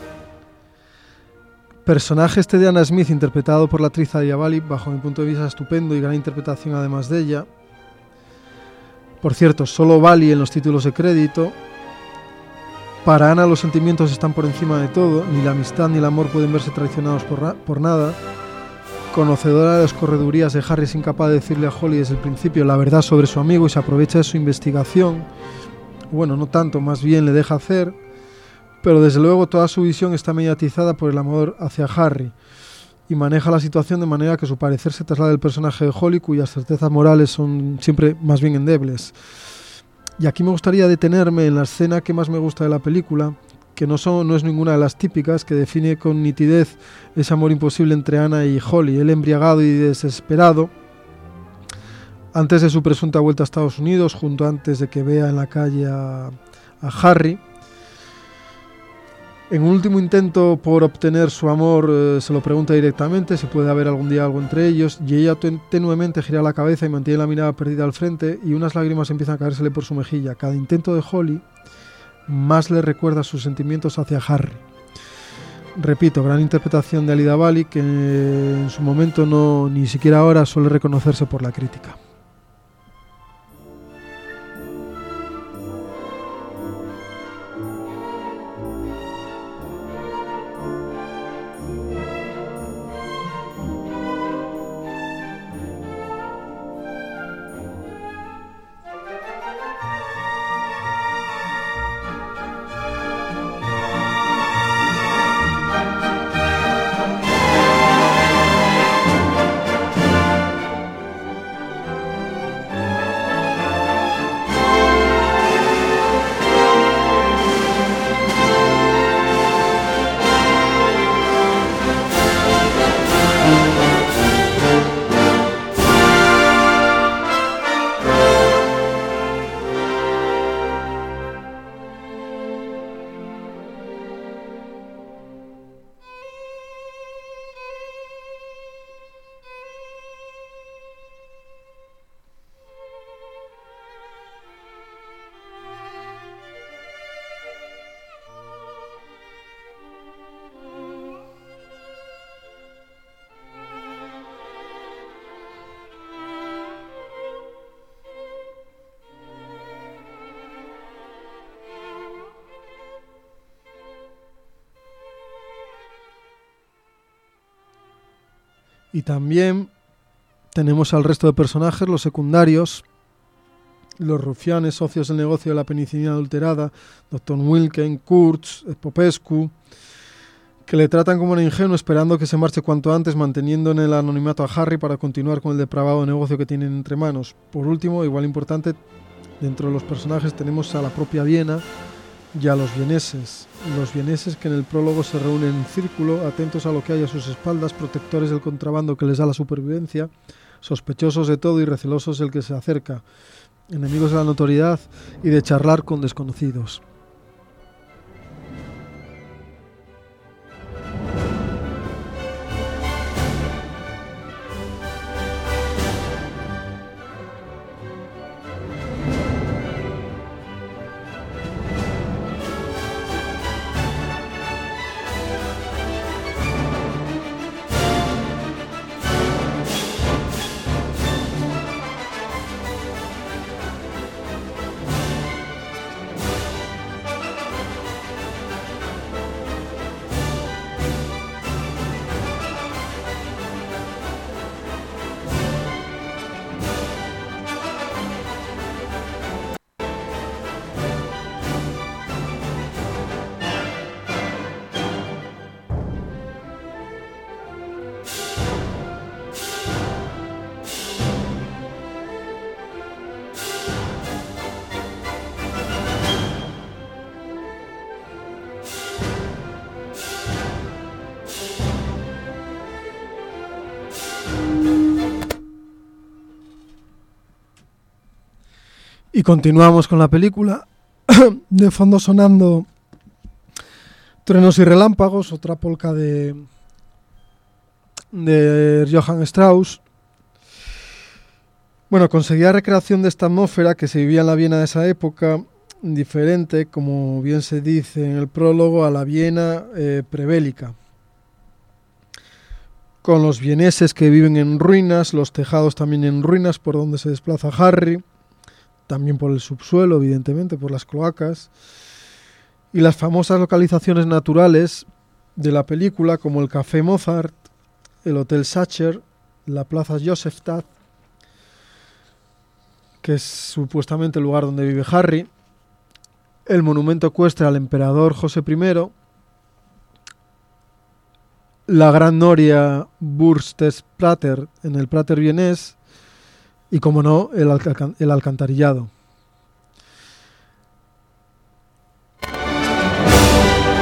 Personaje este de Anna Smith, interpretado por la actriz Adia Bali, bajo mi punto de vista estupendo y gran interpretación además de ella. Por cierto, solo Bali en los títulos de crédito. Para Ana los sentimientos están por encima de todo, ni la amistad ni el amor pueden verse traicionados por, por nada. Conocedora de las corredurías de Harry, es incapaz de decirle a Holly desde el principio la verdad sobre su amigo y se aprovecha de su investigación. Bueno, no tanto, más bien le deja hacer. Pero desde luego toda su visión está mediatizada por el amor hacia Harry, y maneja la situación de manera que su parecer se traslade al personaje de Holly, cuyas certezas morales son siempre más bien endebles. Y aquí me gustaría detenerme en la escena que más me gusta de la película, que no, son, no es ninguna de las típicas, que define con nitidez ese amor imposible entre Anna y Holly. Él embriagado y desesperado, antes de su presunta vuelta a Estados Unidos, junto antes de que vea en la calle a, a Harry. En un último intento por obtener su amor, eh, se lo pregunta directamente si puede haber algún día algo entre ellos, y ella ten- tenuemente gira la cabeza y mantiene la mirada perdida al frente, y unas lágrimas empiezan a caérsele por su mejilla. Cada intento de Holly más le recuerda sus sentimientos hacia Harry. Repito, gran interpretación de Alida Valli, que en su momento no, ni siquiera ahora, suele reconocerse por la crítica. Y también tenemos al resto de personajes, los secundarios, los rufianes, socios del negocio de la penicilina adulterada, doctor Wilken, Kurtz, Popescu, que le tratan como un ingenuo, esperando que se marche cuanto antes, manteniendo en el anonimato a Harry para continuar con el depravado negocio que tienen entre manos. Por último, igual importante, dentro de los personajes tenemos a la propia Viena y a los vieneses. Los vieneses que en el prólogo se reúnen en círculo, atentos a lo que hay a sus espaldas, protectores del contrabando que les da la supervivencia, sospechosos de todo y recelosos del que se acerca, enemigos de la notoriedad y de charlar con desconocidos. Y continuamos con la película, de fondo sonando Truenos y Relámpagos, otra polka de, de Johann Strauss. Bueno, conseguía recreación de esta atmósfera que se vivía en la Viena de esa época, diferente, como bien se dice en el prólogo, a la Viena eh, prebélica. Con los vieneses que viven en ruinas, los tejados también en ruinas por donde se desplaza Harry, también por el subsuelo, evidentemente, por las cloacas, y las famosas localizaciones naturales de la película, como el Café Mozart, el Hotel Sacher, la Plaza Josefstadt, que es supuestamente el lugar donde vive Harry, el monumento ecuestre al emperador José primero, la Gran Noria Burstesplatter en el Prater vienés, y, como no, el, alca- el alcantarillado.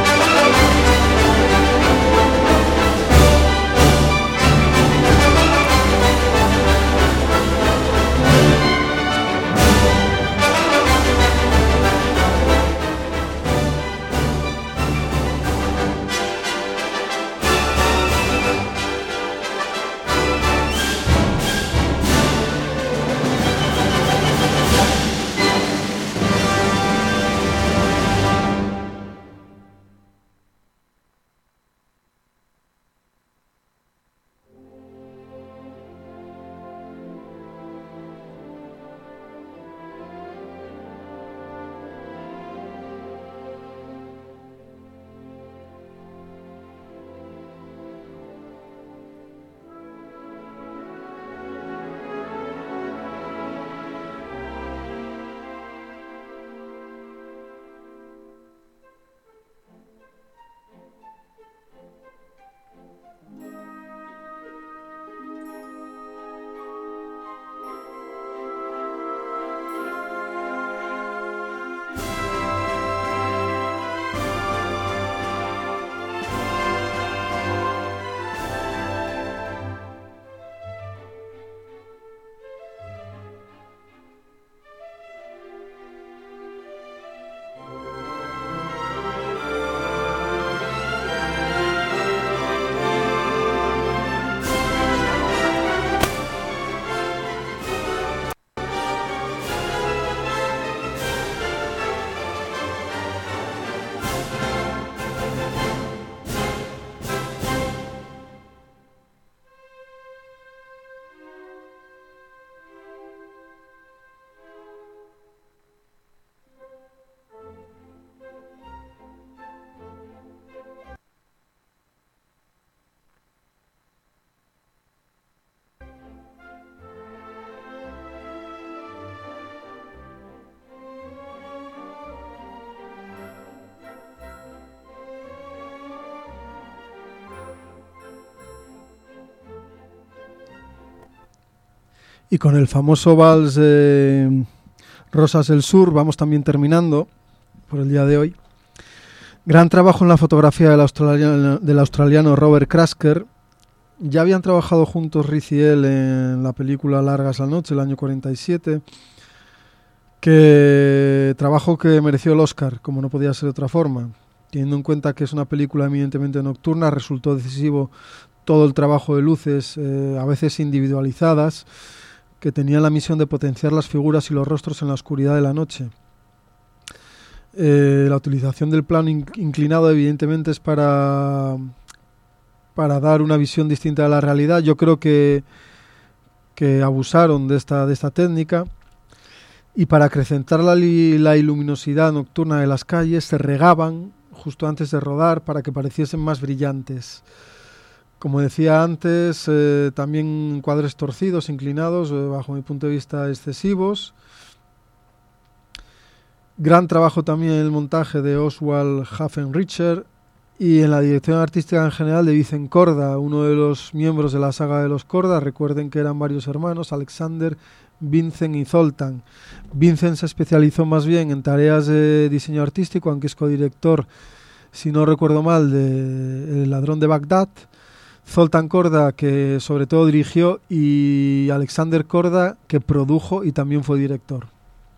Y con el famoso vals de Rosas del Sur vamos también terminando por el día de hoy. Gran trabajo en la fotografía del australiano, del australiano Robert Krasker. Ya habían trabajado juntos Riz y él en la película Largas la noche, el año cuarenta y siete, que trabajo que mereció el Oscar, como no podía ser de otra forma. Teniendo en cuenta que es una película eminentemente nocturna, resultó decisivo todo el trabajo de luces, eh, a veces individualizadas, que tenían la misión de potenciar las figuras y los rostros en la oscuridad de la noche. Eh, la utilización del plano in- inclinado evidentemente es para, para dar una visión distinta de la realidad. Yo creo que, que abusaron de esta, de esta técnica, y para acrecentar la, li- la luminosidad nocturna de las calles se regaban justo antes de rodar para que pareciesen más brillantes. Como decía antes, eh, también cuadros torcidos, inclinados, eh, bajo mi punto de vista excesivos. Gran trabajo también en el montaje de Oswald Haffenrichter y en la dirección artística en general de Vincent Korda, uno de los miembros de la saga de los Korda. Recuerden que eran varios hermanos, Alexander, Vincent y Zoltan. Vincent se especializó más bien en tareas de diseño artístico, aunque es codirector, si no recuerdo mal, de El ladrón de Bagdad. Zoltan Korda, que sobre todo dirigió, y Alexander Korda, que produjo y también fue director.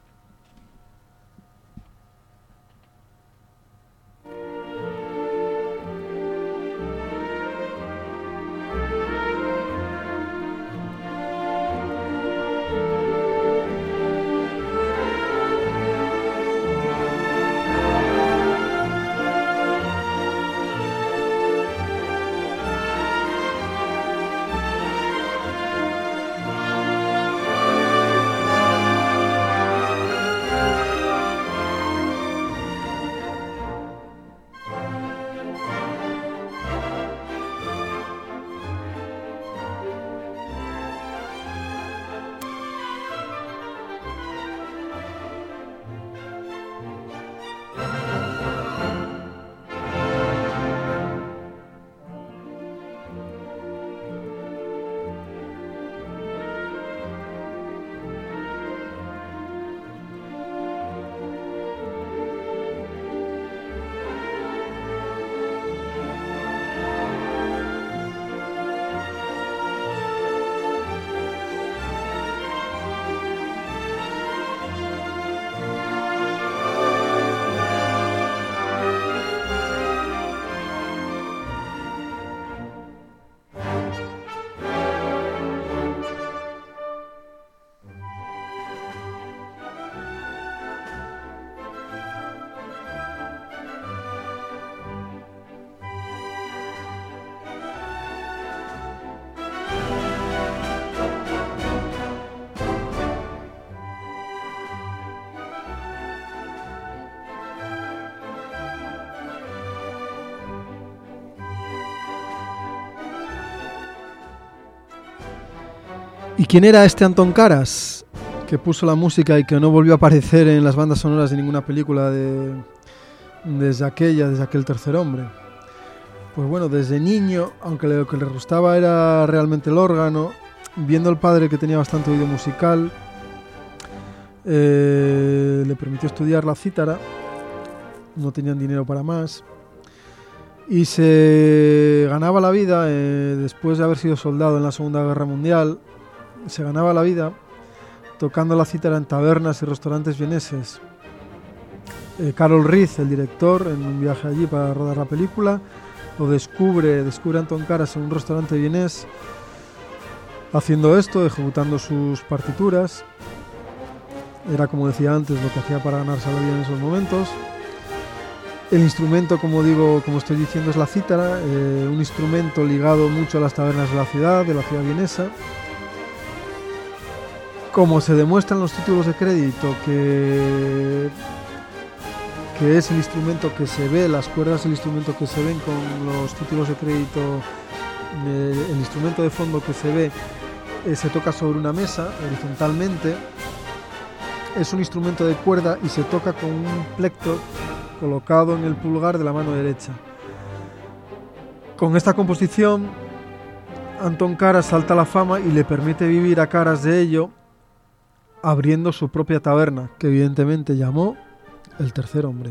¿Y quién era este Antón Caras, que puso la música y que no volvió a aparecer en las bandas sonoras de ninguna película de, desde aquella, desde aquel Tercer Hombre? Pues bueno, desde niño, aunque lo que le gustaba era realmente el órgano, viendo al padre que tenía bastante oído musical, eh, le permitió estudiar la cítara. No tenían dinero para más y se ganaba la vida, eh, después de haber sido soldado en la Segunda Guerra Mundial. Se ganaba la vida tocando la cítara en tabernas y restaurantes vieneses. Eh, Carol Riz, el director, en un viaje allí para rodar la película, lo descubre, descubre a Antón Caras en un restaurante vienés haciendo esto, ejecutando sus partituras. Era, como decía antes, lo que hacía para ganarse la vida en esos momentos. El instrumento, como digo, como estoy diciendo, es la cítara, eh, un instrumento ligado mucho a las tabernas de la ciudad, de la ciudad vienesa. Como se demuestra en los títulos de crédito, que, que es el instrumento que se ve, las cuerdas del instrumento que se ven con los títulos de crédito, eh, el instrumento de fondo que se ve, eh, se toca sobre una mesa horizontalmente. Es un instrumento de cuerda y se toca con un plectro colocado en el pulgar de la mano derecha. Con esta composición Antón Caras salta a la fama y le permite vivir a caras de ello abriendo su propia taberna, que evidentemente llamó El Tercer Hombre.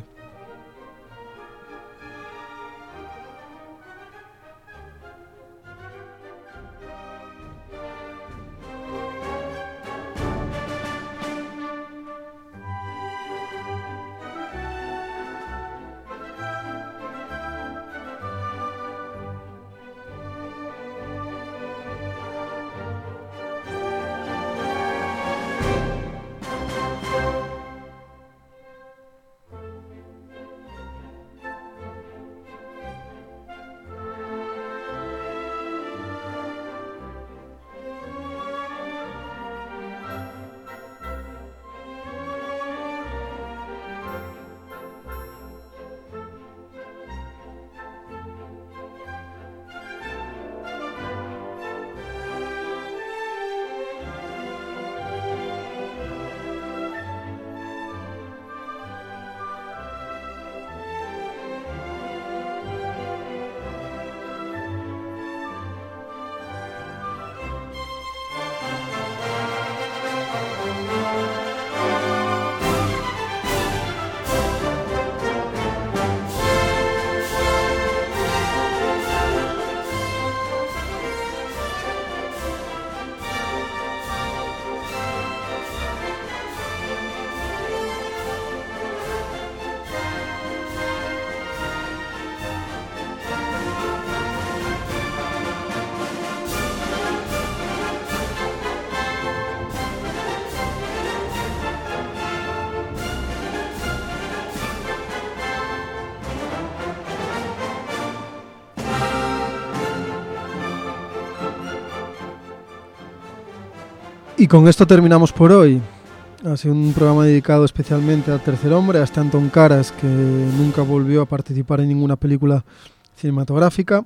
Y con esto terminamos por hoy. Ha sido un programa dedicado especialmente al Tercer Hombre, a este Antón Caras, que nunca volvió a participar en ninguna película cinematográfica.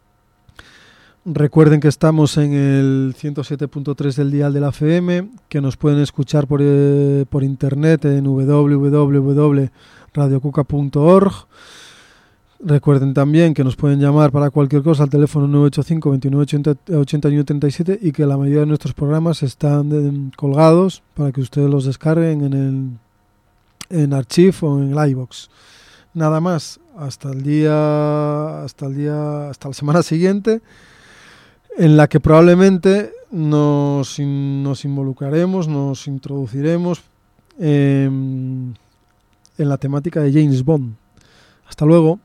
Recuerden que estamos en el ciento siete punto tres del dial de la F M, que nos pueden escuchar por, eh, por internet en doble u doble u doble u punto radio cuca punto org. Recuerden también que nos pueden llamar para cualquier cosa al teléfono nueve ocho cinco, veintinueve ochenta y uno treinta y siete y que la mayoría de nuestros programas están de, colgados para que ustedes los descarguen en el en Archive o en el iVoox. Nada más, hasta el día hasta el día hasta la semana siguiente, en la que probablemente nos, nos involucraremos, nos introduciremos en, en la temática de James Bond. Hasta luego.